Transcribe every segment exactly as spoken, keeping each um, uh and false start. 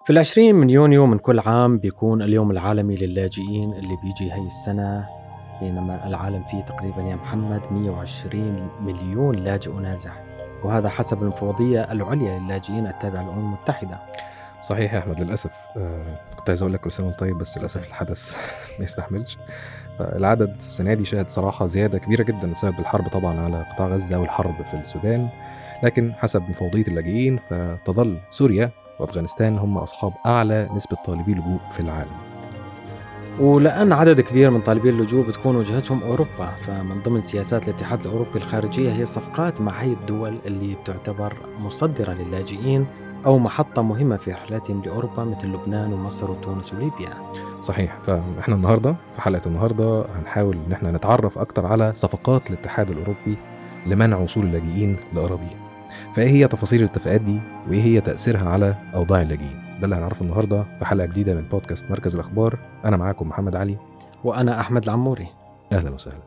في العشرين من يونيو من كل عام بيكون اليوم العالمي للاجئين اللي بيجي هاي السنة، بينما العالم فيه تقريبا يا محمد مئة وعشرين مليون لاجئ ونازح، وهذا حسب المفوضية العليا للاجئين التابعة للأمم المتحدة. صحيح يا أحمد، للأسف آه كنت عايز أقول لك كل سنة وأنت طيب، بس للأسف الحدث ما يستحملش. فالعدد السنة دي شهد صراحة زيادة كبيرة جدا بسبب الحرب طبعا على قطاع غزة والحرب في السودان، لكن حسب مفوضية اللاجئين فتظل سوريا وأفغانستان هم أصحاب أعلى نسبة طالبي لجوء في العالم. ولأن عدد كبير من طالبي اللجوء بتكون وجهتهم أوروبا، فمن ضمن سياسات الاتحاد الأوروبي الخارجية هي الصفقات مع هي الدول اللي بتعتبر مصدرة للاجئين أو محطة مهمة في رحلاتهم لأوروبا، مثل لبنان ومصر وتونس وليبيا. صحيح، فإحنا النهاردة في حلقة النهاردة هنحاول إن احنا نتعرف أكتر على صفقات الاتحاد الأوروبي لمنع وصول اللاجئين لأراضيه. فإيه هي تفاصيل الاتفاقات دي وإيه هي تأثيرها على أوضاع اللاجئين؟ ده اللي هنعرفه النهاردة في حلقة جديدة من بودكاست مركز الأخبار. أنا معاكم محمد علي وأنا أحمد العموري. أهلا وسهلا.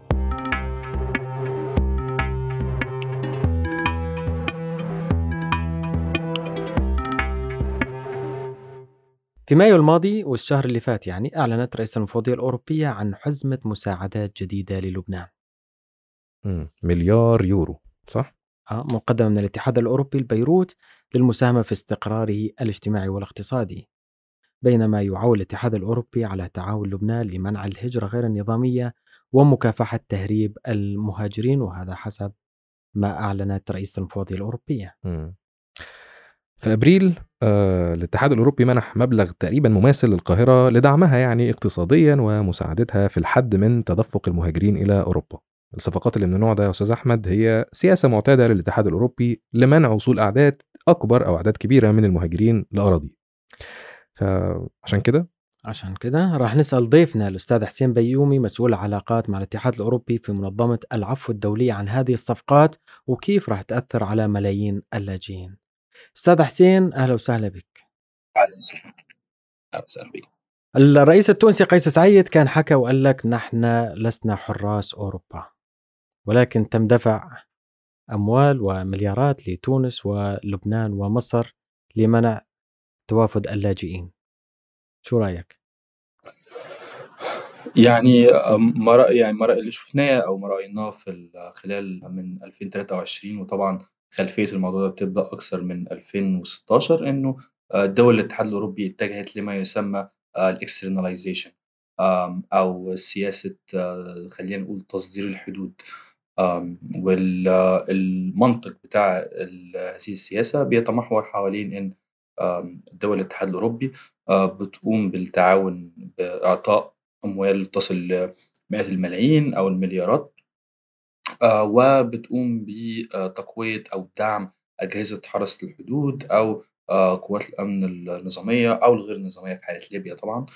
في مايو الماضي والشهر اللي فات يعني أعلنت رئيس المفوضية الأوروبية عن حزمة مساعدات جديدة للبنان. مم. مليار يورو صح؟ آه، مقدمة من الاتحاد الأوروبي لبيروت للمساهمة في استقراره الاجتماعي والاقتصادي، بينما يعول الاتحاد الأوروبي على تعاون لبنان لمنع الهجرة غير النظامية ومكافحة تهريب المهاجرين، وهذا حسب ما أعلنت رئيسة المفوضية الأوروبية. مم. في أبريل آه، الاتحاد الأوروبي منح مبلغ تقريبا مماثل للقاهرة لدعمها يعني اقتصاديا ومساعدتها في الحد من تدفق المهاجرين إلى أوروبا. الصفقات اللي من النوع ده يا أستاذ أحمد هي سياسة معتادة للاتحاد الأوروبي لمنع وصول أعداد أكبر أو أعداد كبيرة من المهاجرين لأراضي. فعشان كده عشان كده راح نسأل ضيفنا الأستاذ حسين بيومي، مسؤول العلاقات مع الاتحاد الأوروبي في منظمة العفو الدولية، عن هذه الصفقات وكيف راح تأثر على ملايين اللاجئين. أستاذ حسين، أهلا وسهلا بك. أهلا وسهلا. أهلا وسهلا بك. الرئيس التونسي قيس سعيد كان حكى وقال لك نحن لسنا حراس أوروبا، ولكن تم دفع أموال ومليارات لتونس ولبنان ومصر لمنع توافد اللاجئين. شو رأيك؟ يعني ما رأي يعني ما رأي اللي شفناه أو ما رأيناه في ال- خلال من ألفين وثلاثة وعشرين، وطبعا خلفية الموضوع ده بتبدأ أكثر من ألفين وستاشر، إنه آه، دول الاتحاد الأوروبي اتجهت لما يسمى الاكسترناليزيشن أو سياسة، آه، خلينا نقول تصدير الحدود. والمنطق بتاع ال- هذه السياسة بيتمحور حوالين إن آم، دول الاتحاد الأوروبي آه، بتقوم بالتعاون بإعطاء أموال تصل لمئات الملايين أو المليارات، آه، وبتقوم بتقوية أو دعم أجهزة حرس الحدود أو آه، قوات الأمن النظامية أو الغير نظامية في حالة ليبيا طبعا،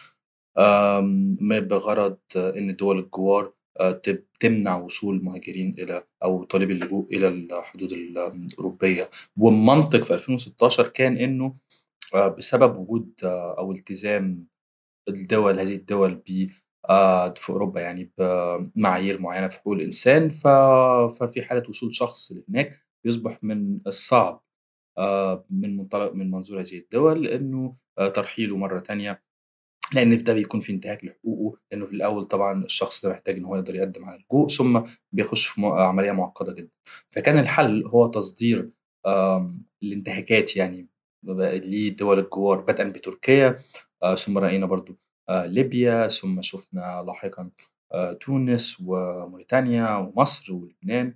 آم، ما بغرض آه، إن دول الجوار آه، تب- تمنع وصول المهاجرين إلى أو طالبي اللجوء إلى الحدود الأوروبية. والمنطق في ألفين وستاشر كان إنه آه، بسبب وجود آه، أو التزام الدول هذه الدول ب آه، في أوروبا يعني بمعايير معينة في حقوق الإنسان، ف... ففي حالة وصول شخص لهناك يصبح من الصعب آه، من منطلق من منظور هذه الدول إنه آه، ترحيله مرة تانية، لأن في ده بيكون في انتهاك لحقوقه، لأنه في الأول طبعا الشخص ده محتاج إن هو يقدر يقدم على اللجوء، ثم بيخش في م- عملية معقدة جدا. فكان الحل هو تصدير آم، الانتهاكات يعني لدول الجوار، بدءا بتركيا، آه، ثم رأينا برضو آه، ليبيا، ثم شفنا لاحقا آه، تونس وموريتانيا ومصر ولبنان.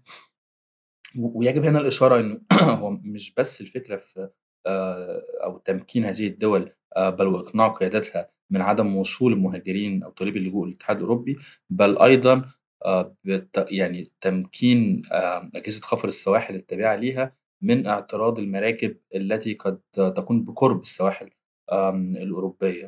و- ويجب هنا الإشارة إنه هو مش بس الفكرة في آه، أو تمكين هذه الدول، آه، بل وإقناع قيادتها من عدم وصول المهاجرين أو طالبي اللجوء للاتحاد الأوروبي، بل أيضا آه، بت- يعني تمكين آه، أجهزة خفر السواحل التابعة ليها من اعتراض المراكب التي قد تكون بقرب السواحل آم، الأوروبية.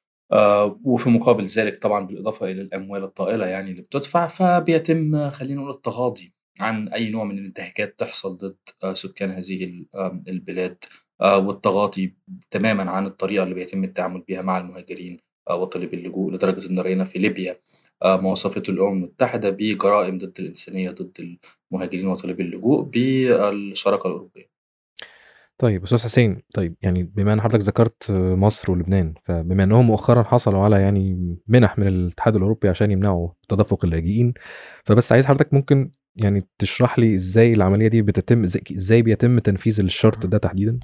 آه، وفي مقابل ذلك طبعا بالإضافة إلى الأموال الطائلة يعني اللي بتدفع، فبيتم آه، خلينا نقول التغاضي عن أي نوع من الانتهاكات تحصل ضد آه، سكان هذه ال- آم، البلاد، آه، والتغاضي تماما عن الطريقة اللي بيتم التعامل بها مع المهاجرين آه، وطالبي اللجوء، لدرجة أن رأينا في ليبيا آه، ما وصفته الأمم المتحدة بجرائم ضد الإنسانية ضد المهاجرين وطالبي اللجوء بالشراكة الأوروبية. طيب أستاذ حسين، طيب يعني بما إن حضرتك ذكرت مصر ولبنان، فبما إنهم مؤخرًا حصلوا على يعني مِنَح من الاتحاد الأوروبي عشان يمنعوا تدفق اللاجئين، فبس عايز حضرتك ممكن يعني تشرح لي إزاي العملية دي بتتم، إزاي إزاي بيتم تنفيذ الشرط ده تحديدًا؟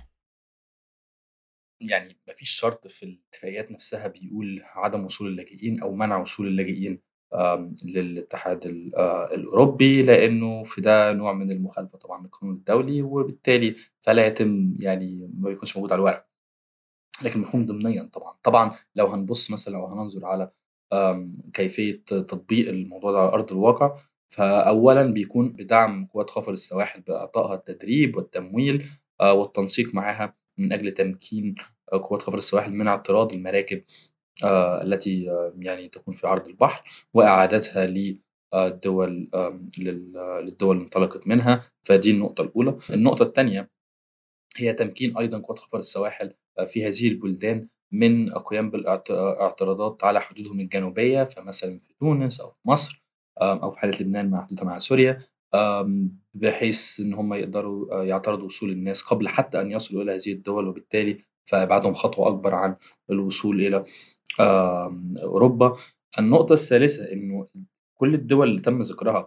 يعني ما فيش شرط في الاتفاقيات نفسها بيقول عدم وصول اللاجئين أو منع وصول اللاجئين آمم، للاتحاد ال آآ، الأوروبي، لإنه في ده نوع من المخالفة طبعًا للقانون الدولي، وبالتالي فلا يتم يعني ما بيكونش موجود على الورق، لكن مفهوم ضمنيًا طبعًا. طبعًا لو هنبُص مثلًا أو هننظر على آمم، كيفية تطبيق الموضوع ده على أرض الواقع، فأولًا بيكون بدعم قوات خفر السواحل بإعطائها التدريب والتمويل آآ، والتنسيق معاها من أجل تمكين آآ، قوات خفر السواحل من اعتراض المراكب آآ، التي آه، يعني تكون في عرض البحر، وإعادتها ل آآ، الدول آمم، لل للدول اللي انطلقت منها، فدي النقطة الأولى. النقطة التانية هي تمكين أيضًا قوات خفر السواحل آآ في هذه البلدان من القيام بالاعت اعتراضات على حدودهم الجنوبية، فمثلًا في تونس أو في مصر آمم، أو في حالة لبنان مع حدودها مع سوريا، آمم، بحيث إن هم يقدروا آآ يعترضوا وصول الناس قبل حتى أن يصلوا إلى هذه الدول، وبالتالي فإبعادهم خطوة أكبر عن الوصول إلى آمم، أوروبا. النقطة الثالثة إنه كل الدول اللي تم ذكرها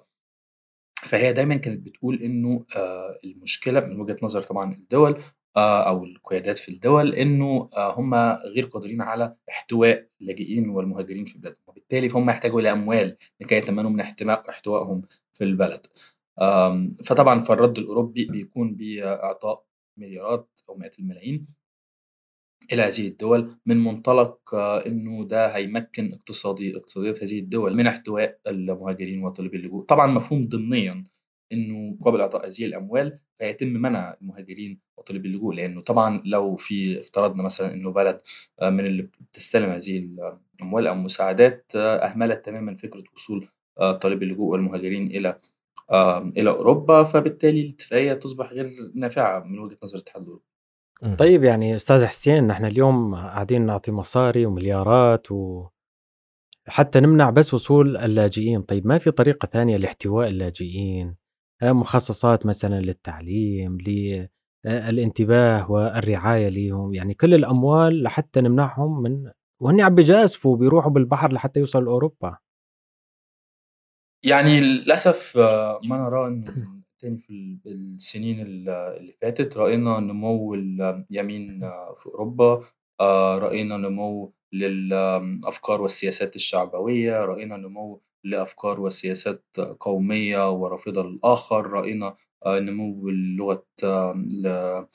فهي دايمًا كانت بتقول إنه آآ المشكلة من وجهة نظر طبعًا الدول آآ أو القيادات في الدول إنه آآ هم غير قادرين على احتواء اللاجئين والمهاجرين في بلادهم، وبالتالي فهم يحتاجوا إلى أموال لكي يتمكنوا من احتماء احتوائهم في البلد. آمم فطبعًا فالرد الأوروبي بيكون بإعطاء مليارات أو مئات الملايين إلى هذه الدول من منطلق آه، إنه ده هيمكن اقتصادي اقتصاديات هذه الدول من احتواء المهاجرين وطالبي اللجوء، طبعًا مفهوم ضمنيًا إنه مقابل إعطاء هذه الأموال فيتم منع المهاجرين وطالبي اللجوء، لأنه طبعًا لو في افترضنا مثلًا إنه بلد آآ من اللي بتستلم هذه الأموال أو المساعدات آه، أهملت تمامًا فكرة وصول آآ طالبي اللجوء والمهاجرين إلى آمم إلى أوروبا، فبالتالي الاتفاقية تصبح غير نافعة من وجهة نظر الاتحاد الأوروبي. إمم. طيب يعني أستاذ حسين، نحن اليوم قاعدين نعطي مصاري ومليارات وحتى نمنع بس وصول اللاجئين. طيب ما في طريقة ثانية لاحتواء اللاجئين؟ آه، مخصصات مثلا للتعليم، للانتباه والرعاية لهم، يعني كل الأموال لحتى نمنعهم من وهن عم بيجازفوا بيروحوا بالبحر لحتى يوصلوا لأوروبا. يعني للأسف آه، ما نراه إنه من تاني في ال السنين ال اللي فاتت رأينا نمو اليمين آه، في أوروبا، آآ رأينا نمو للأفكار والسياسات الشعبوية، رأينا نمو لأفكار وسياسات قومية ورافضة للآخر، رأينا آآ نمو للغة ل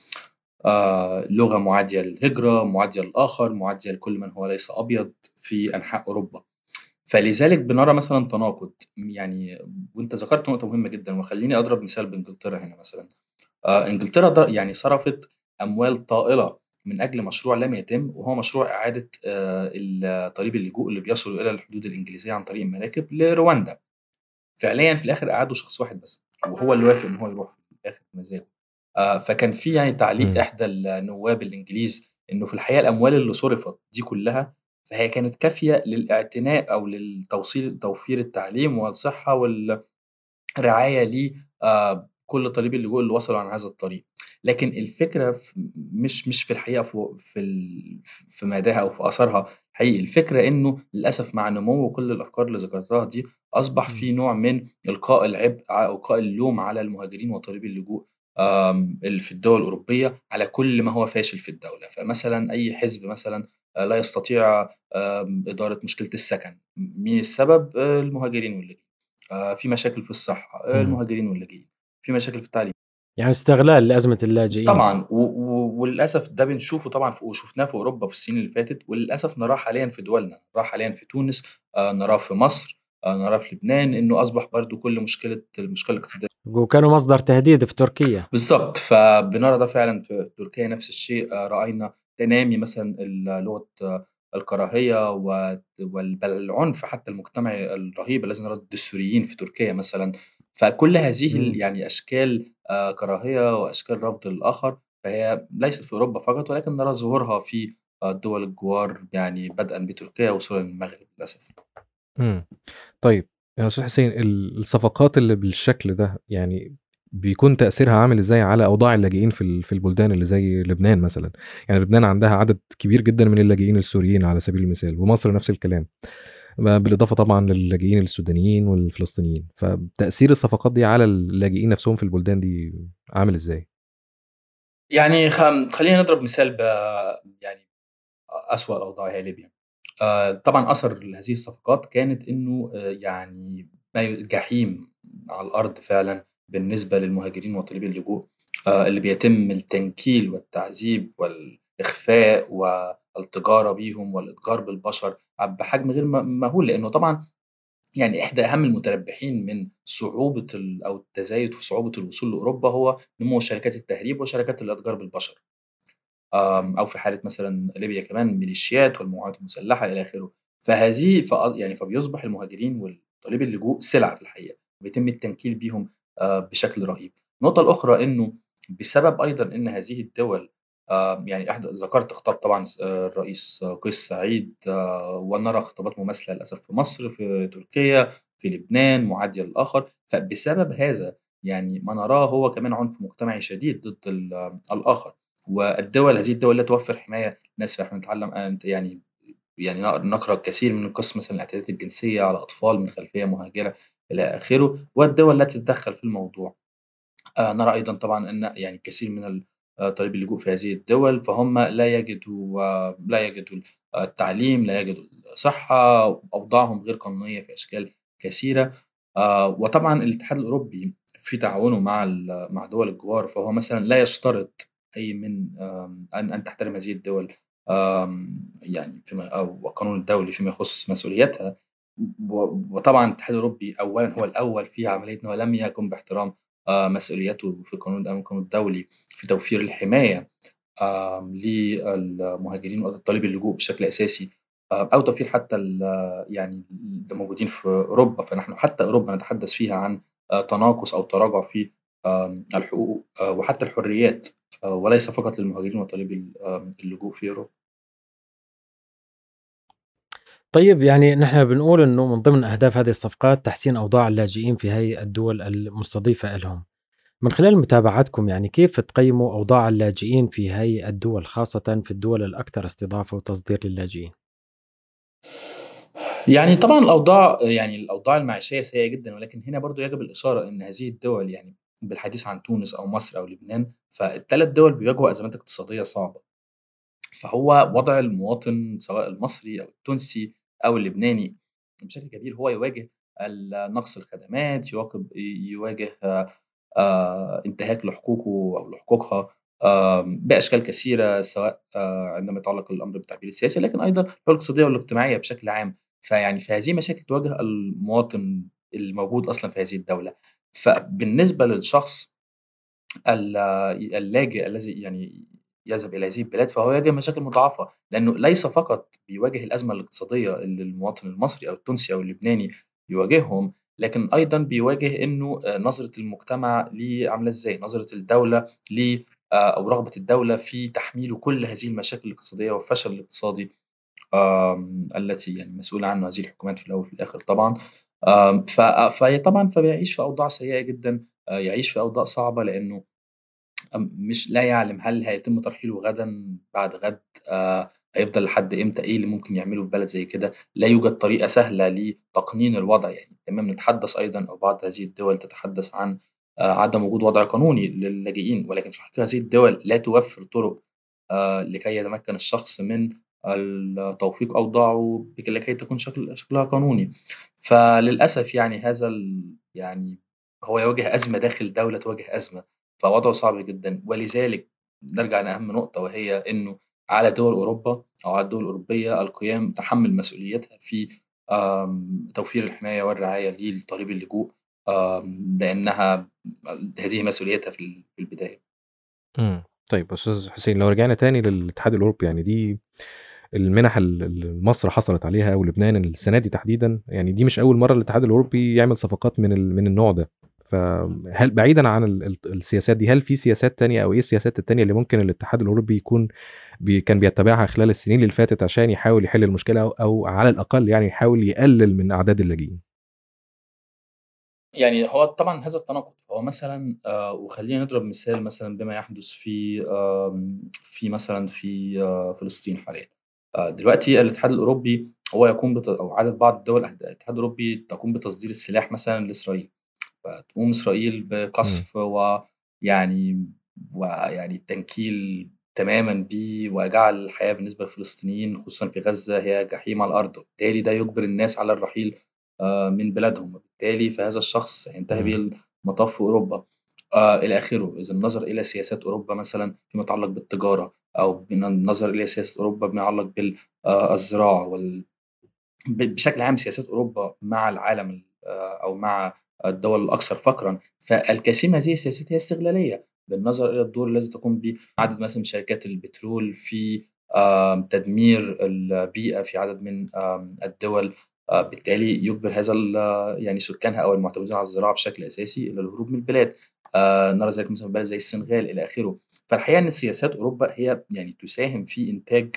آآ لغة معادية للهجرة، معادية للآخر، معادية لكل من هو ليس أبيض في أنحاء أوروبا. فلذلك بنرى مثلًا تناقض، يعني وأنت ذكرت نقطة مهمة جدًا، وخلّيني أضرب مثال بإنجلترا هنا مثلًا. آآ إنجلترا د يعني صرفت أموال طائلة من أجل مشروع لم يتم، وهو مشروع إعادة آآ ال طالبي اللجوء اللي بيصلوا إلى الحدود الإنجليزية عن طريق المراكب لرواندا. فعليًا في الآخر قعدوا شخص واحد بس، وهو اللي وافق إن هو يروح في الآخر بمزاجه. آآ فكان في يعني تعليق إمم. إحدى النواب الإنجليز إنه في الحقيقة الأموال اللي صُرفت دي كلّها، فهي كانت كافية للاعتناء أو للتوصيل توفير التعليم والصحة وال رعاية ل آآ كل طالبي اللجوء اللي وصلوا عن هذا الطريق. لكن الفكرة ف مش مش في الحقيقة في و في ال في مداها أو في آثارها حقيقي، الفكرة إنه للأسف مع نمو كل الأفكار اللي ذكرتها دي، أصبح إمم. في نوع من إلقاء العبء ع أو إلقاء اللوم على المهاجرين وطالبي اللجوء آمم اللي في الدول الأوروبية على كل ما هو فاشل في الدولة. فمثلًا أي حزب مثلًا آآ لا يستطيع آمم إدارة مشكلة السكن، مين السبب؟ آآ المهاجرين واللاجئين. آآ في مشاكل في الصحة، آآ إمم. المهاجرين واللاجئين، في مشاكل في التعليم. يعني استغلال لأزمة اللاجئين. طبعًا و و وللأسف ده بنشوفه طبعًا ف وشُفناه في أوروبا في السنين اللي فاتت، وللأسف نراه حاليًا في دولنا، نراه حاليًا في تونس، آآ نراه في مصر، آآ نراه في لبنان، إنه أصبح برضه كل مشكلة المشكلة الاقتصادية. وكانوا مصدر تهديد في تركيا. بالضبط، فبنرى ده فعلًا في تركيا نفس الشيء، آآ رأينا تنامي مثلًا ال لغة آه، الكراهية و وال بل العنف حتى المجتمعي الرهيب الذي نراه ضد السوريين في تركيا مثلًا. فكل هذه ال إمم. يعني أشكال آآ كراهية وأشكال رفض للآخر، فهي ليست في أوروبا فقط، ولكن نرى ظهورها في آه، دول الجوار، يعني بدءًا بتركيا وصولًا للمغرب للأسف. إمم. طيب يا أستاذ حسين، ال الصفقات اللي بالشكل ده يعني بيكون تأثيرها عامل إزاي على أوضاع اللاجئين في ال في البلدان اللي زي لبنان مثلًا؟ يعني لبنان عندها عدد كبير جدًا من اللاجئين السوريين على سبيل المثال، ومصر نفس الكلام، ب بالإضافة طبعًا للاجئين السودانيين والفلسطينيين، فتأثير الصفقات دي على اللاجئين نفسهم في البلدان دي عامل إزاي؟ يعني خ خلّينا نضرب مثال ب يعني أ أسوأ الأوضاع هي ليبيا. آآ طبعًا أثر هذه الصفقات كانت إنه آآ يعني ما ي جحيم على الأرض فعلًا بالنسبة للمهاجرين وطالبي اللجوء، آآ اللي بيتم التنكيل والتعذيب والإخفاء والتجارة بيهم والإتجار بالبشر ع بحجم غير م مهول، لإنه طبعًا يعني إحدى أهم المتربحين من صعوبة ال أو التزايد في صعوبة الوصول لأوروبا هو نمو شركات التهريب وشركات الإتجار بالبشر. آمم، أو في حالة مثلًا ليبيا كمان ميليشيات والمجموعات المسلحة إلى آخره. فهذه فأ يعني فبيصبح المهاجرين وطالبي اللجوء سلعة في الحقيقة، بيتم التنكيل بيهم آآ بشكل رهيب. النقطة الأخرى إنه بسبب أيضًا إن هذه الدول آآ يعني إحدى ذكرت خطاب طبعًا س آآ الرئيس قيس سعيد، آه، ونرى خطابات مماثلة للأسف في مصر، في تركيا، في لبنان، معادية للآخر. فبسبب هذا يعني ما نراه هو كمان عنف مجتمعي شديد ضد ال الآخر. والدول هذه الدول لا توفر حماية للناس. فإحنا نتعلم أن يعني يعني ن نقرأ الكثير من قصص مثلًا الاعتداءات الجنسية على أطفال من خلفية مهاجرة إلى آخره، والدول لا تتدخل في الموضوع. آآ نرى أيضًا طبعًا أن يعني الكثير من ال آآ طالبي اللجوء في هذه الدول، فهم لا يجدوا آه، لا يجدوا ال آه، التعليم، لا يجدوا الصحة، أوضاعهم غير قانونية في أشكال كثيرة. آآ وطبعًا الاتحاد الأوروبي في تعاونه مع ال مع دول الجوار، فهو مثلًا لا يشترط أي من آمم أن أن تحترم هذه الدول آمم يعني فيما أو القانون الدولي فيما يخص مسؤولياتها. و وطبعًا الاتحاد الأوروبي أولًا هو الأول في عملية إن هو لم يقم باحترام آآ مسؤولياته في القانون الأمم القانون الدولي في توفير الحماية آمم للمهاجرين وطالبي اللجوء بشكل أساسي، آآ أو توفير حتى ال يعني اللي موجودين في أوروبا. فنحن حتى أوروبا نتحدث فيها عن آآ تناقص أو تراجع في آمم الحقوق آآ وحتى الحريات، آآ وليس فقط للمهاجرين وطالبي ال آمم اللجوء في أوروبا. طيب يعني نحن بنقول إنه من ضمن أهداف هذه الصفقات تحسين أوضاع اللاجئين في هذه الدول المستضيفة لهم. من خلال متابعتكم يعني كيف تقيموا أوضاع اللاجئين في هذه الدول خاصة في الدول الأكثر استضافة وتصدير للاجئين؟ يعني طبعًا الأوضاع يعني الأوضاع المعيشية سيئة جدًا، ولكن هنا برضه يجب الإشارة إن هذه الدول يعني بالحديث عن تونس أو مصر أو لبنان، فالثلاث دول بيواجهوا أزمات اقتصادية صعبة. فهو وضع المواطن سواء المصري أو التونسي أو اللبناني بشكل كبير هو يواجه ال نقص الخدمات، يواكب يواجه آآ انتهاك لحقوقه أو لحقوقها آمم بأشكال كثيرة، سواء آآ عندما يتعلق الأمر بالتعبير السياسي، لكن أيضًا الحقوق الاقتصادية والاجتماعية بشكل عام. فيعني فهذه مشاكل تواجه المواطن الموجود أصلًا في هذه الدولة. فبالنسبة للشخص ال اللاجئ الذي يعني يذهب إلى هذه البلاد، فهو يواجه مشاكل مضاعفة، لأنه ليس فقط بيواجه الأزمة الاقتصادية اللي المواطن المصري أو التونسي أو اللبناني يواجههم، لكن أيضًا بيواجه إنه آآ نظرة المجتمع ليه عاملة إزاي، نظرة الدولة ليه آآ أو رغبة الدولة في تحميله كل هذه المشاكل الاقتصادية والفشل الاقتصادي آمم التي يعني مسؤولة عنه هذه الحكومات في الأول وفي الآخر طبعًا. آمم ف فهي طبعًا فبيعيش في أوضاع سيئة جدًا، آآ يعيش في أوضاع صعبة لأنه أم مش لا يعلم هل هيتم ترحيله غدًا، بعد غد، آآ هيفضل لحد إمتى، إيه اللي ممكن يعمله في بلد زي كده. لا يوجد طريقة سهلة لتقنين الوضع يعني. تمام، نتحدث أيضًا أو بعض هذه الدول تتحدث عن آآ عدم وجود وضع قانوني للاجئين، ولكن في الحقيقة هذه الدول لا توفر طرق آآ لكي يتمكن الشخص من ال توثيق أوضاعه بك لكي تكون شكل شكلها قانوني. فللأسف يعني هذا ال يعني هو يواجه أزمة داخل دولة تواجه أزمة. فوضعه صعب جدًا. ولذلك نرجع لأهم نقطة، وهي إنه على دول أوروبا أو على الدول الأوروبية القيام تحمُّل مسؤوليتها في آمم توفير الحماية والرعاية لطالبي اللجوء، آمم لأنها هذه مسؤوليتها في ال في البداية. إمم. طيب أستاذ حسين، لو رجعنا تاني للاتحاد الأوروبي، يعني دي المنح ال اللي مصر حصلت عليها ولبنان السنة دي تحديدًا، يعني دي مش أول مرّة الاتحاد الأوروبي يعمل صفقات من ال من النوع ده. فهل بعيدًا عن ال الت السياسات دي، هل في سياسات تانية أو إيه السياسات التانية اللي ممكن الاتحاد الأوروبي يكون بي كان بيتبعها خلال السنين اللي فاتت عشان يحاول يحل المشكلة، أو أو على الأقل يعني يحاول يقلل من أعداد اللاجئين؟ يعني هو طبعًا هذا التناقض، فهو مثلًا آآ وخلّينا نضرب مثال مثلًا بما يحدث في آمم في مثلًا في آآ فلسطين حاليًا. آآ دلوقتي الاتحاد الأوروبي هو يقوم بت أو عدد بعض دول الات الاتحاد الأوروبي تقوم بتصدير السلاح مثلًا لإسرائيل، فتقوم إسرائيل إمم. بقصف ويعني ويعني التنكيل تمامًا بيه، وجعل الحياة بالنسبة للفلسطينيين خصوصًا في غزة هي جحيم على الأرض، وبالتالي ده يجبر الناس على الرحيل آآ من بلادهم، وبالتالي فهذا الشخص سينتهي إمم. به المطاف في أوروبا آآ إلى آخره. إذا النظر إلى سياسات أوروبا مثلًا فيما يتعلق بالتجارة، أو بن النظر إلى سياسة أوروبا بما يتعلق بال آآ الزراعة وال ب بشكل عام سياسات أوروبا مع العالم ال آآ أو مع الدول الأكثر فقرًا، فالكثير من هذه السياسات هي استغلالية، بالنظر إلى الدور الذي تقوم به عدد مثلًا من شركات البترول في آمم تدمير البيئة في عدد من آمم الدول، آآ بالتالي يجبر هذا ال يعني سكانها أو المعتمدين على الزراعة بشكل أساسي إلى الهروب من البلاد. آآ نرى ذلك مثلًا في بلد زي السنغال إلى آخره. فالحقيقة إن سياسات أوروبا هي يعني تساهم في إنتاج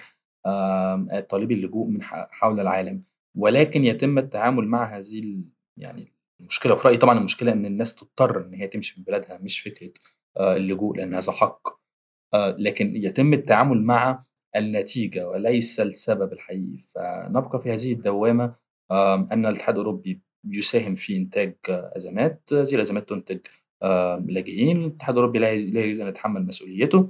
آمم طالبي اللجوء من ح حول العالم. ولكن يتم التعامل مع هذه ال يعني المشكلة، وفي رأيي طبعًا المشكلة إن الناس تضطر إن هي تمشي من بلادها، مش فكرة آآ اللجوء لأن هذا حق. آآ لكن يتم التعامل مع النتيجة وليس السبب الحقيقي، فنبقى في هذه الدوامة آمم أن الاتحاد الأوروبي يساهم في إنتاج آه، أزمات، هذه الأزمات تنتج آآ لاجئين، الاتحاد الأوروبي لا ي لا يريد أن يتحمل مسؤوليته،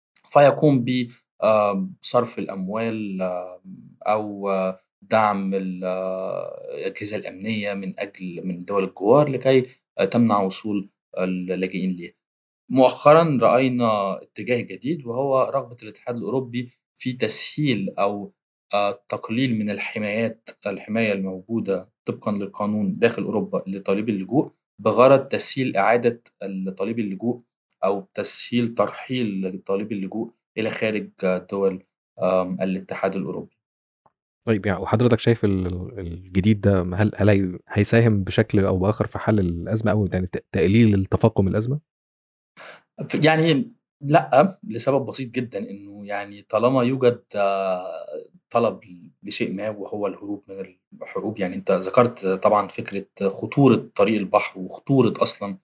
فيقوم ب آمم صرف الأموال آمم أو آه، دعم ال آه، الأجهزة الأمنية من أجل من دول الجوار لكي آآ تمنع وصول اللاجئين ليها. مؤخرًا رأينا اتجاه جديد، وهو رغبة الاتحاد الأوروبي في تسهيل أو آآ تقليل من الحمايات الحماية الموجودة طبقًا للقانون داخل أوروبا لطالبي اللجوء، بغرض تسهيل إعادة ال طالبي اللجوء أو تسهيل ترحيل طالبي اللجوء إلى خارج دول آمم الاتحاد الأوروبي. طيب يعني وحضرتك شايف ال ال الجديد ده هل هل هي هيساهم بشكل أو بآخر في حل الأزمة أو يعني ت تقليل التفاقم الأزمة؟ ف يعني لأ، لسبب بسيط جدًا، إنه يعني طالما يوجد آه، طلب لشيء ما وهو الهروب من الحروب، يعني أنت ذكرت طبعًا فكرة خطورة طريق البحر وخطورة أصلًا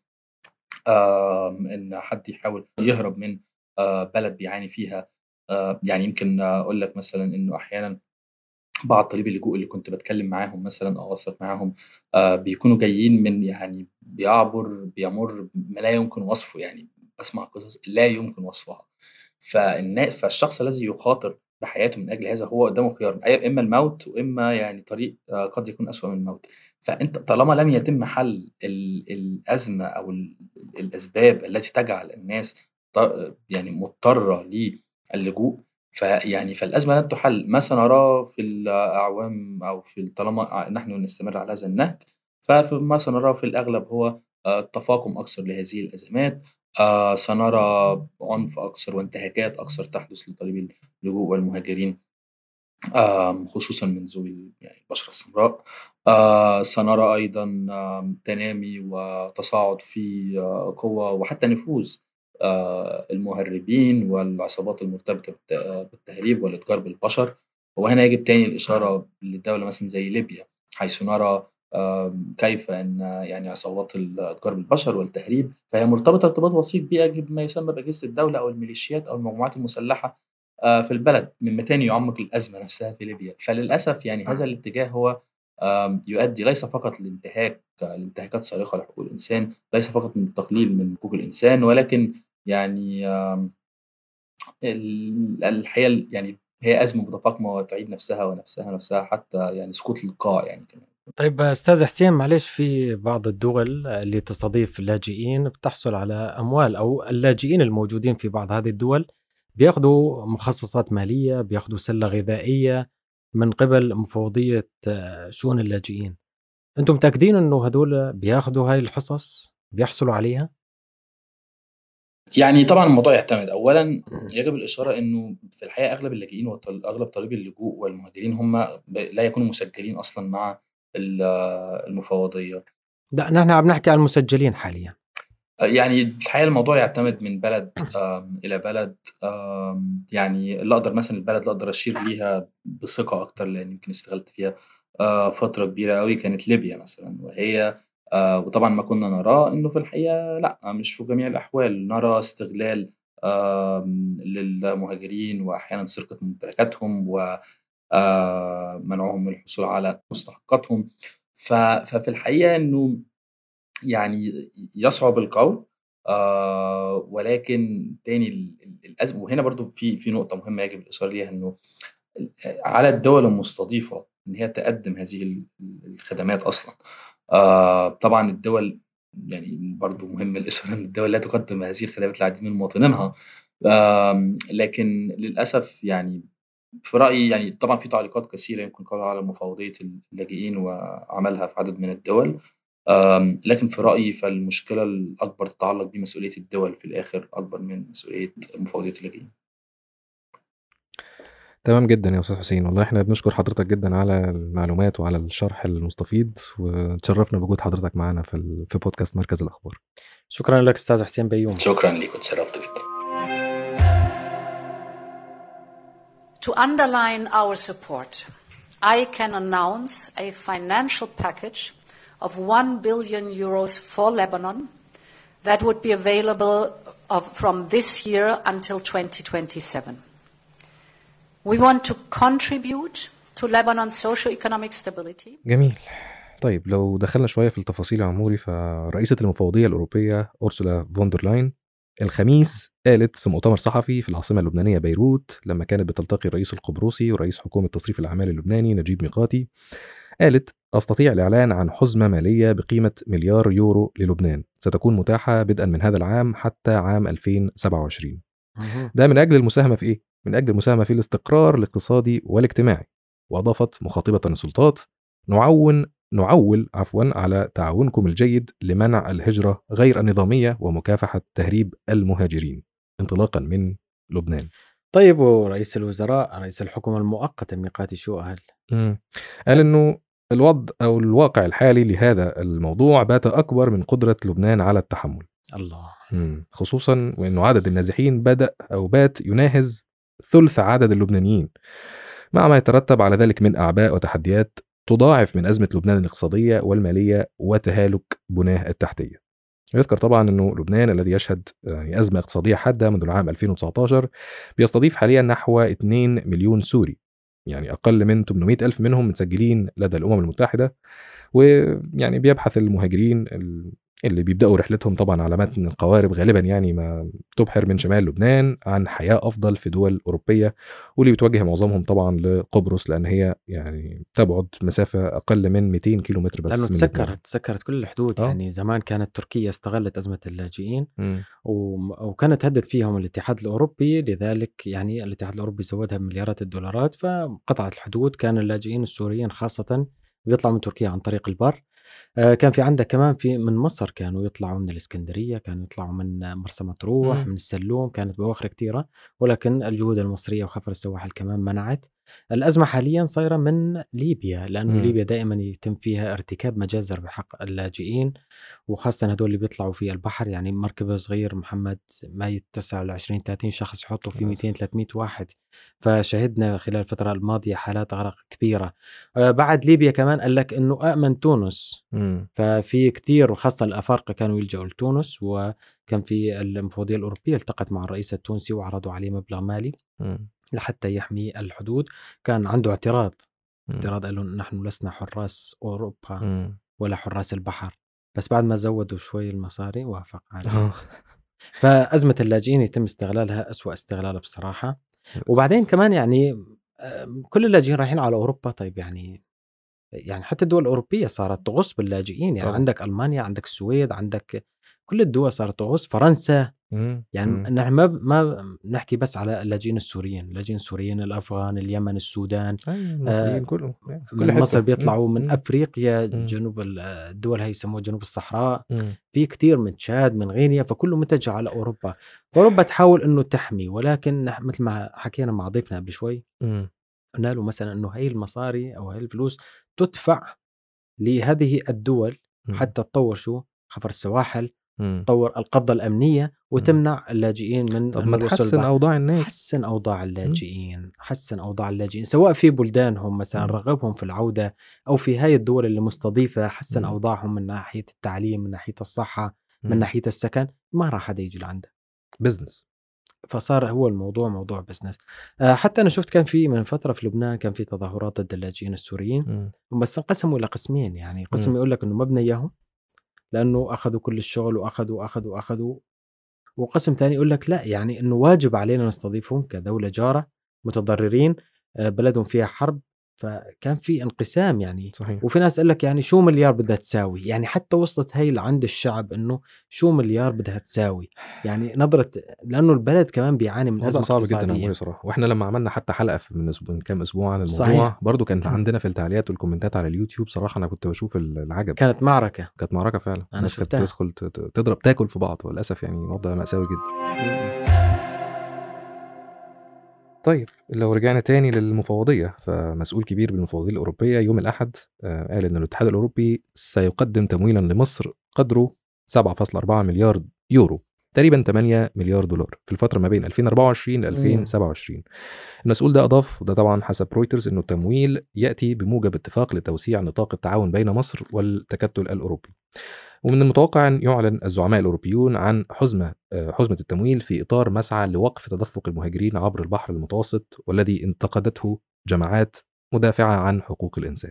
آمم إن حد يحاول يهرب من آآ بلد بيعاني فيها. آآ يعني يمكن أقول لك مثلًا إنه أحيانًا بعض طالبي اللجوء اللي كنت باتكلم معاهم مثلًا أو أوثّق معاهم آآ بيكونوا جايين من يعني بيعبر بيمُر ما لا يمكن وصفه، يعني باسمع قصص لا يمكن وصفها. فالنا فالشخص الذي يخاطر بحياته من أجل هذا هو قدّامه خيار أي إما الموت وإما يعني طريق آآ قد يكون أسوأ من الموت. فأنت طالما لم يتم حل ال الأزمة أو ال الأسباب التي تجعل الناس ط يعني مضطرة للجوء، فيعني فالأزمة لن تُحَل. ما سنراه في الأعوام أو في ال طالما نحن نستمر على هذا النهج، ففي ما سنراه في الأغلب هو آآ تفاقم أكثر لهذه الأزمات. آآ سنرى عنف أكثر وانتهاكات أكثر تحدث لطالبي اللجوء والمهاجرين، آمم خصوصًا من ذوي ال يعني البشرة السمراء. آآ سنرى أيضًا آمم تنامي وتصاعد في آه، قوة وحتى نفوذ آآ المهربين والعصابات المرتبطة بالت بالتهريب والإتجار بالبشر. وهنا يجب تاني الإشارة لدولة مثلًا زي ليبيا، حيث نرى آمم كيف أن يعني عصابات الإتجار بالبشر والتهريب فهي مرتبطة ارتباط وثيق بأج بما يسمى بأجهزة الدولة أو الميليشيات أو المجموعات المسلحة آآ في البلد، مما تاني يعمّق الأزمة نفسها في ليبيا. فللأسف يعني هذا الاتجاه هو آمم يؤدي ليس فقط لانتهاك لانتهاكات صارخة لحقوق الإنسان، ليس فقط من التقليل من حقوق الإنسان، ولكن يعني آمم ال الحقيقة ال يعني هي أزمة متفاقمة وتعيد نفسها ونفسها، نفسها حتى يعني سقوط القاع يعني كمان. طيب أستاذ حسين، معلش، في بعض الدول اللي تستضيف لاجئين بتحصل على أموال، أو اللاجئين الموجودين في بعض هذه الدول بياخدوا مخصصات مالية، بياخدوا سلة غذائية من قبل مفوضية آه، شؤون اللاجئين. أنتم متأكدين إنه هدول بياخدوا هاي الحصص، بيحصلوا عليها؟ يعني طبعًا الموضوع يعتمد، أولًا يجب الإشارة إنه في الحقيقة أغلب اللاجئين وطل أغلب طالبي اللجوء والمهاجرين هم ب لا يكونوا مسجلين أصلًا مع ال المفوضية. لا، نحن عم نحكي عن المسجلين حاليا. يعني الحقيقة الموضوع يعتمد من بلد آمم إلى بلد. آمم يعني اللي أقدر مثلًا البلد اللي أقدر أشير ليها بثقة أكتر لإن يمكن اشتغلت فيها آآ فترة كبيرة أوي كانت ليبيا مثلًا، وهي آه، وطبعا ما كنا نراه إنه في الحقيقة لا، مش في جميع الأحوال نرى استغلال آم، للمهاجرين، وأحيانا سرقة ممتلكاتهم ومنعهم من الحصول على مستحقاتهم. ف- ففي الحقيقة إنه يعني يصعب القول. آه ولكن تاني ال- ال- الأزمة، وهنا برضو في في نقطة مهمة يجب الإشارة ليها، إنه على الدول المستضيفة إن هي تقدم هذه ال- الخدمات أصلا. آه طبعا الدول، يعني برضو مهم الإشارة إن الدول لا تقدم هذه الخدمات للعديد من مواطنينها. آم، لكن للأسف يعني في رأيي، يعني طبعا في تعليقات كثيرة يمكن قولها على مفوضية اللاجئين وعملها في عدد من الدول. آم، لكن في رأيي فالمشكلة الأكبر تتعلق بمسؤولية الدول في الآخر أكبر من مسؤولية مفوضية اللاجئين. تمام جدا يا أستاذ حسين، والله احنا بنشكر حضرتك جدا على المعلومات وعلى الشرح المستفيض، وتشرفنا بوجود حضرتك معنا في ال- في بودكاست مركز الأخبار. شكرا لك أستاذ حسين بيوم. شكرا لكم، تشرفت جدا. To underline our support, I can announce a financial package of one billion euros for Lebanon that would be available of, from this year until twenty twenty-seven. We want to contribute to Lebanon's socio-economic stability. جميل. طيب لو دخلنا شوية في التفاصيل يا عموري، فرئيسة المفوضية الأوروبية أورسولا فوندر لاين الخميس قالت في مؤتمر صحفي في العاصمة اللبنانية بيروت، لما كانت بتلتقي الرئيس القبرصي ورئيس حكومة تصريف الأعمال اللبناني نجيب ميقاتي، قالت: أستطيع الإعلان عن حزمة مالية بقيمة مليار يورو للبنان ستكون متاحة بدءا من هذا العام حتى عام ألفين وسبعة وعشرين. ده من أجل المساهمة في إيه؟ من أجل المساهمة في الاستقرار الاقتصادي والاجتماعي. وأضافت مخاطبة السلطات: نعون نعول عفوا على تعاونكم الجيد لمنع الهجرة غير النظامية ومكافحة تهريب المهاجرين انطلاقا من لبنان. طيب، ورئيس الوزراء رئيس الحكومة المؤقتة ميقاتي شو قال؟ مم. قال إنه الوضع أو الواقع الحالي لهذا الموضوع بات أكبر من قدرة لبنان على التحمل. الله. مم. خصوصا وإنه عدد النازحين بدأ أو بات يناهز ثلث عدد اللبنانيين، مع ما يترتب على ذلك من أعباء وتحديات تضاعف من أزمة لبنان الاقتصادية والمالية وتهالك بناه التحتية. يذكر طبعا أنه لبنان الذي يشهد يعني أزمة اقتصادية حادة منذ العام ألفين وتسعة عشر بيستضيف حاليا نحو اثنين مليون سوري، يعني أقل من ثمانمائة ألف منهم متسجلين لدى الأمم المتحدة. ويعني بيبحث المهاجرين اللي بيبدأوا رحلتهم طبعا على متن القوارب غالبا يعني ما تبحر من شمال لبنان عن حياة أفضل في دول أوروبية، واللي بتوجه معظمهم طبعا لقبرص لأن هي يعني تبعد مسافة أقل من مئتين كيلومتر بس. لأنه تسكرت تسكرت كل الحدود. أوه. يعني زمان كانت تركيا استغلت أزمة اللاجئين م. وكانت تهدد فيهم الاتحاد الأوروبي، لذلك يعني الاتحاد الأوروبي زودها بمليارات الدولارات فقطعت الحدود. كان اللاجئين السوريين خاصة بيطلعوا من تركيا عن طريق البر. كان في عندك كمان في من مصر كانوا يطلعوا من الإسكندرية، كانوا يطلعوا من مرسى مطروح، م. من السلوم، كانت بواخر كتيرة، ولكن الجهود المصرية وخفر السواحل كمان منعت. الأزمة حاليا صايرة من ليبيا، لأنه م. ليبيا دائما يتم فيها ارتكاب مجازر بحق اللاجئين، وخاصة هدول اللي بيطلعوا في البحر. يعني مركب صغير محمد ما يتسع لعشرين ثلاثين شخص يحطوا فيه مئتين ثلاثمائة واحد. فشهدنا خلال الفترة الماضية حالات غرق كبيرة. آه بعد ليبيا كمان قال لك إنه أأمن تونس. م. ففي كتير وخاصة الأفارقة كانوا يلجأوا لتونس، وكان في المفوضية الأوروبية التقت مع الرئيس التونسي وعرضوا عليه مبلغ مالي م. لحتى يحمي الحدود. كان عنده اعتراض م. اعتراض قالوا نحن لسنا حراس أوروبا م. ولا حراس البحر، بس بعد ما زودوا شوي المصاري وافق عليه. آه. فأزمة اللاجئين يتم استغلالها أسوأ استغلال بصراحة. وبعدين كمان يعني آم، كل اللاجئين رايحين على أوروبا. طيب يعني يعني حتى الدول الأوروبية صارت تغص باللاجئين. يعني طبعا. عندك ألمانيا، عندك السويد، عندك كل الدول صارت تغص، فرنسا. م. يعني م. نحن ما ما نحكي بس على اللاجئين السوريين، اللاجئين السوريين، الأفغان، اليمن، السودان، أيوة المصريين آه، كلهم من مصر بيطلعوا من م. أفريقيا، م. جنوب الدول هي يسموها جنوب الصحراء، م. في كتير من تشاد، من غينيا، فكله متجه على أوروبا. فأوروبا تحاول إنه تحمي، ولكن نح- مثل ما حكينا مع ضيفنا قبل شوي م. قلنا له مثلا إنه هاي المصاري أو هاي الفلوس تدفع لهذه الدول م. حتى تطور شو خفر السواحل مم. تطور القبضة الأمنية وتمنع اللاجئين من طب ما الوصول تحسن البحر. أوضاع الناس. حسن أوضاع اللاجئين حسن أوضاع اللاجئين سواء في بلدانهم مثلا مم. رغبهم في العودة أو في هاي الدول اللي مستضيفة. حسن مم. أوضاعهم من ناحية التعليم، من ناحية الصحة، من مم. ناحية السكن. ما راح حدا يجي لعنده. بزنس. فصار هو الموضوع موضوع بزنس. آه، حتى أنا شفت كان في من فترة في لبنان كان في تظاهرات ضد اللاجئين السوريين، مم. بس انقسموا إلى قسمين. يعني قسم مم. يقول لك إنه مبنى إياهم لأنه أخذوا كل الشغل وأخذوا أخذوا أخذوا وقسم ثاني يقول لك لا، يعني إنه واجب علينا نستضيفهم كدولة جارة متضررين، آه، بلدهم فيها حرب. فكان في انقسام يعني. صحيح. وفي ناس قال لك يعني شو مليار بدها تساوي، يعني حتى وصلت هي لعند الشعب انه شو مليار بدها تساوي، يعني نظرة، لانه البلد كمان بيعاني من وضع ازمة صعب جدا اقتصادية. عموري صراحة. واحنا لما عملنا حتى حلقة في من, أسبوع من كام اسبوع عن الموضوع صحيح. برضو كان عندنا في التعليقات والكومنتات على اليوتيوب صراحة انا كنت بشوف العجب. كانت معركة كانت معركة فعلا. أنا الناس كانت شفتها. تدخل ت- ت- تضرب تاكل في بعض، وللاسف يعني وضع مأساوي جدا. طيب لو رجعنا تاني للمفوضية، فمسؤول كبير بالمفوضية الأوروبية يوم الأحد آه، قال إن الاتحاد الأوروبي سيقدم تمويلا لمصر قدره سبعة فاصلة أربعة مليار يورو، تقريبا ثمانية مليار دولار في الفترة ما بين ألفين وأربعة وعشرين ل ألفين وسبعة وعشرين. المسؤول ده أضاف، وده طبعا حسب رويترز، إنه التمويل يأتي بموجب اتفاق لتوسيع نطاق التعاون بين مصر والتكتل الأوروبي. ومن المتوقع أن يعلن الزعماء الأوروبيون عن حزمة حزمة التمويل في إطار مسعى لوقف تدفق المهاجرين عبر البحر المتوسط، والذي انتقدته جماعات مدافعة عن حقوق الإنسان.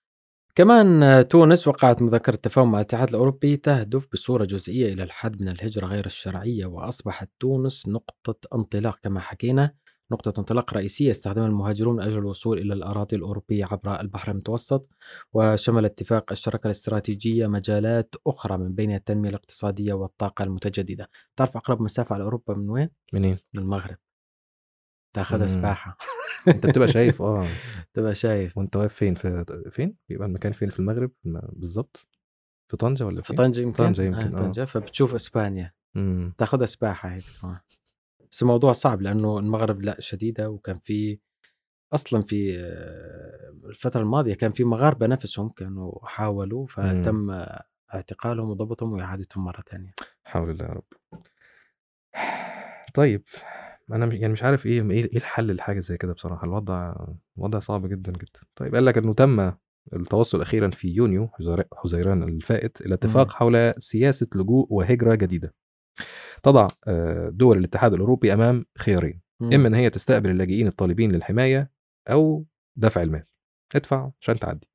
كمان تونس وقعت مذكرة تفاهم مع الاتحاد الأوروبي تهدف بصورة جزئية إلى الحد من الهجرة غير الشرعية، وأصبحت تونس نقطة انطلاق كما حكينا، نقطة انطلاق رئيسية استخدمها المهاجرون من أجل الوصول إلى الأراضي الأوروبية عبر البحر المتوسط. وشمل اتفاق الشراكة الاستراتيجية مجالات أخرى من بينها التنمية الاقتصادية والطاقة المتجددة. تعرف أقرب مسافة على أوروبا من وين؟ منين؟ من المغرب. تاخذها مم. سباحة. انت بتبقى شايف اه تبقى شايف وانت واقف فين في فين بيبقى المكان فين في المغرب بالظبط؟ في طنجة ولا في فين؟ طنجة يمكن. طنجة يمكن آه اه طنجة. فبتشوف إسبانيا مم. تاخذها سباحة هيك طبعا. بس الموضوع صعب لأنه المغرب لا شديدة، وكان في أصلا في آه، الفترة الماضية كان في مغاربة نفسهم كانوا حاولوا فتم آه، اعتقالهم وضبطهم وإعادتهم مرة تانية. حول الله يا رب. طيب انا مش- يعني مش عارف ايه ايه إيه الحل لحاجه زي كده بصراحه. الوضع وضع صعب جدا جدا. طيب قال لك انه تم التوصل اخيرا في يونيو حزير- حزيران الفائت الى اتفاق مم. حول سياسه لجوء وهجره جديده تضع آه، دول الاتحاد الاوروبي امام خيارين، مم. اما ان هي تستقبل اللاجئين الطالبين للحمايه او دفع المال، ادفع عشان تعدي.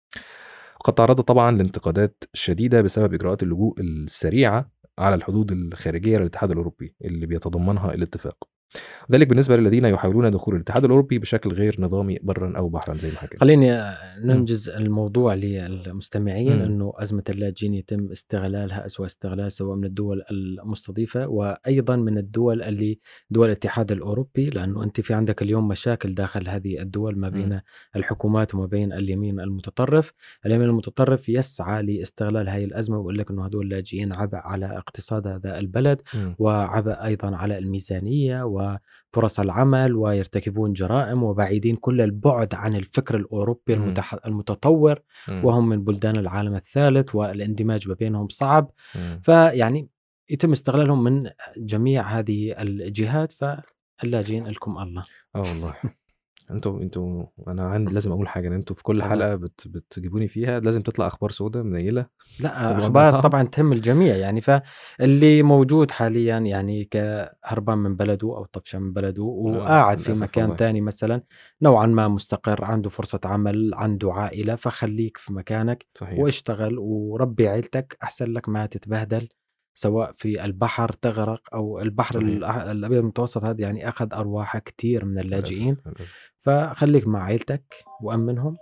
قد تعرض طبعا لانتقادات شديده بسبب اجراءات اللجوء السريعه على الحدود الخارجيه للاتحاد الاوروبي اللي بيتضمنها الاتفاق، ذلك بالنسبه للذين يحاولون دخول الاتحاد الاوروبي بشكل غير نظامي برا او بحرا زي ما حكينا. خليني ننجز الموضوع للمستمعين مم. أنه أزمة اللاجئين يتم استغلالها أسوأ استغلال سواء من الدول المستضيفة وأيضا من الدول اللي دول الاتحاد الأوروبي، لأنه أنت في عندك اليوم مشاكل داخل هذه الدول ما بين مم. الحكومات وما بين اليمين المتطرف. اليمين المتطرف يسعى لاستغلال هذه الأزمة ويقول لك أنه هدول اللاجئين عبء على اقتصاد هذا البلد مم. وعبء أيضا على الميزانية وفرص العمل، ويرتكبون جرائم وبعيدين كل البعد عن الفكر الأوروبي مم. المتح... المتطور، مم. وهم من بلدان العالم الثالث والاندماج ما بينهم صعب. مم. فيعني يتم استغلالهم من جميع هذه الجهات. فاللاجئين لكم الله. اه والله انتوا انتوا انا عندي لازم اقول حاجه، ان انتوا في كل طبعا. حلقه بت... بتجيبوني فيها لازم تطلع اخبار سوداء منيله. لا الوضع أخبار صعب. طبعا تهم الجميع يعني. فاللي موجود حاليا يعني كهربان من بلده أو طفشان من بلده وقاعد في للأسف مكان والله. تاني مثلا نوعا ما مستقر، عنده فرصة عمل، عنده عائلة، فخليك في مكانك صحيح. واشتغل وربي عيلتك، أحسن لك ما تتبهدل سواء في البحر تغرق أو البحر صحيح. الأ- الأبيض المتوسط هذا يعني أخذ أرواح كتير من اللاجئين. للأسف. للأسف. فخليك مع عيلتك وأمنهم.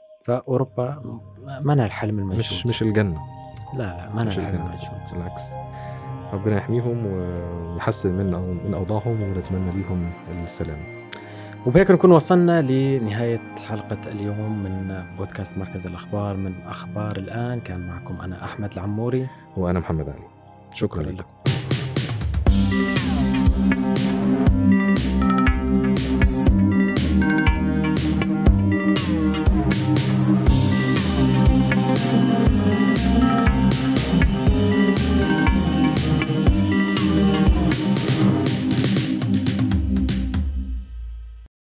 فأوروبا منها الحلم المنشود. مش مش الجنه. لا لا منها مش الحلم الجنه المنشود. بالعكس. ربنا يحميهم ويحسن من من اوضاعهم، ونتمنى ليهم السلام. وبهيك نكون وصلنا لنهاية حلقة اليوم من بودكاست مركز الأخبار من أخبار الآن. كان معكم أنا أحمد العموري وأنا محمد علي. شكرا, شكرا لكم. لكم.